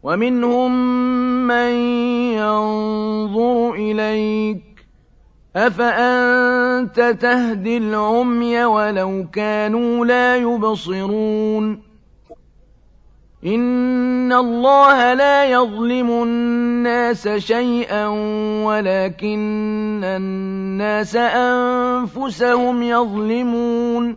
ومنهم من ينظر إليك أفأنت تهدي العمي ولو كانوا لا يبصرون إن الله لا يظلم الناس شيئا ولكن الناس أنفسهم يظلمون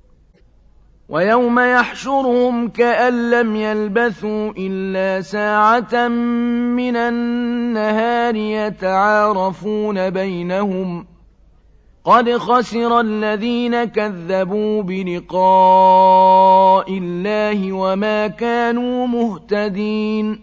ويوم يحشرهم كأن لم يلبثوا إلا ساعة من النهار يتعارفون بينهم قد خسر الذين كذبوا بلقاء الله وما كانوا مهتدين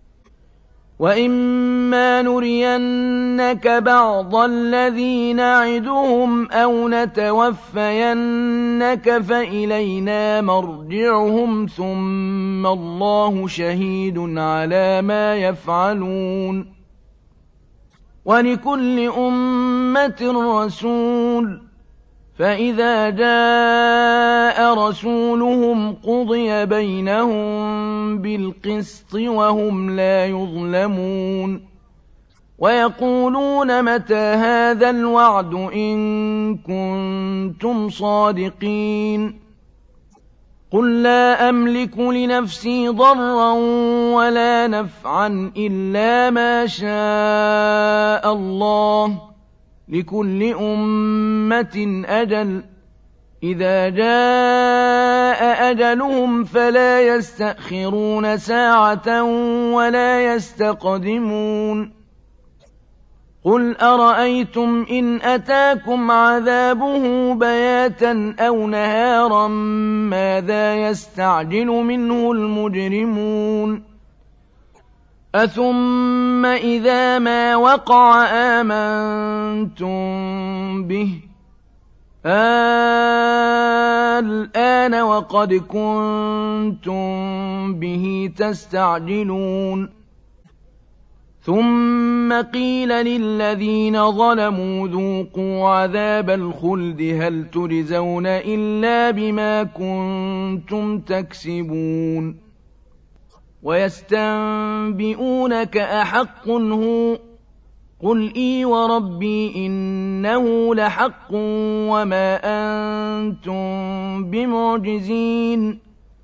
وإما نرينك بعض الذي نعدهم أو نتوفينك فإلينا مرجعهم ثم الله شهيد على ما يفعلون ولكل أمة رسول فإذا جاء رسولهم قضي بينهم بالقسط وهم لا يظلمون ويقولون متى هذا الوعد إن كنتم صادقين قل لا أملك لنفسي ضرا ولا نفعا إلا ما شاء الله لكل أمة أجل إذا جاء أجلهم فلا يستأخرون ساعة ولا يستقدمون قل أرأيتم إن أتاكم عذابه بياتا أو نهارا ماذا يستعجل منه المجرمون أثم إذا ما وقع آمنتم به الآن وقد كنتم به تستعجلون ثم قيل للذين ظلموا ذوقوا عذاب الخلد هل تجزون إلا بما كنتم تكسبون ويستنبئونك أحق هو قل إي وربي إنه لحق وما أنتم بمعجزين